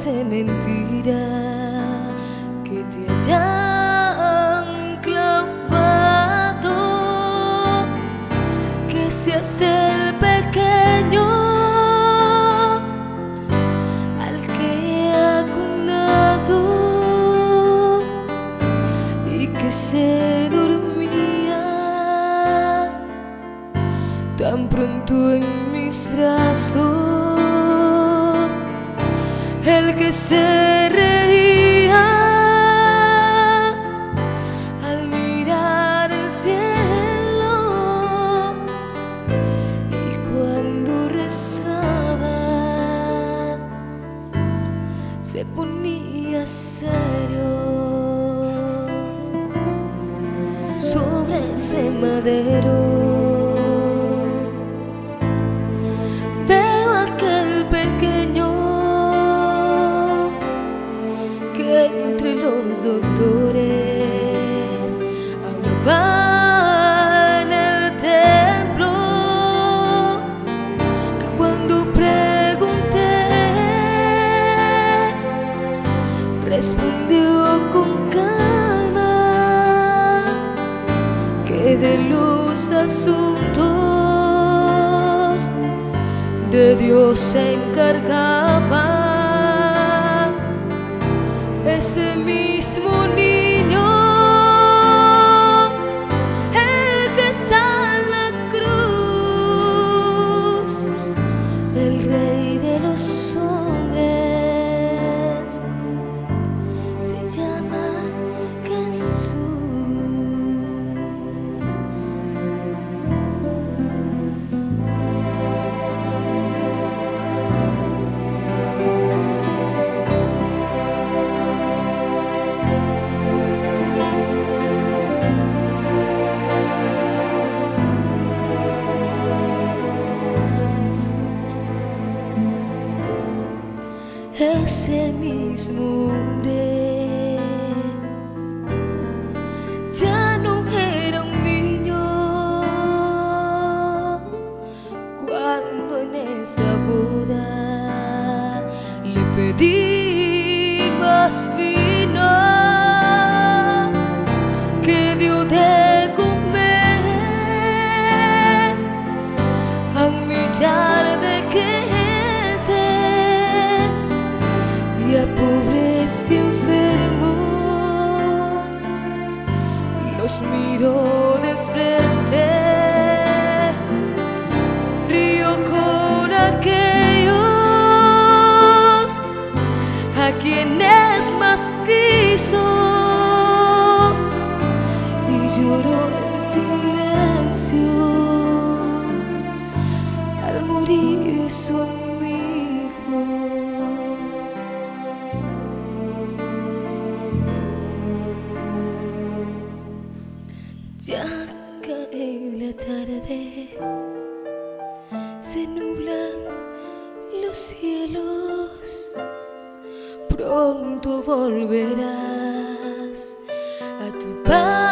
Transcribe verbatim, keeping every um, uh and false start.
parece mentira que te hayan clavado, que seas el pequeño al que ha cunado y que se dormía tan pronto en mis brazos, el que se reía al mirar el cielo y cuando rezaba se ponía serio sobre ese madero. Entre los doctores hablaba en el templo, que cuando pregunté respondió con calma que de los asuntos de Dios se encargaba ese mismo niño, el que está en la cruz, el rey de los hombres, se llama Jesús. Ese mismo hombre ya no era un niño cuando en esa boda le pedí más vino que dio de comer a un millar de que y a pobres y enfermos los miró de frente, rió con aquellos a quienes más quiso y lloró en silencio al morir su amigo. Ya cae la tarde, se nublan los cielos, pronto volverás a tu paz.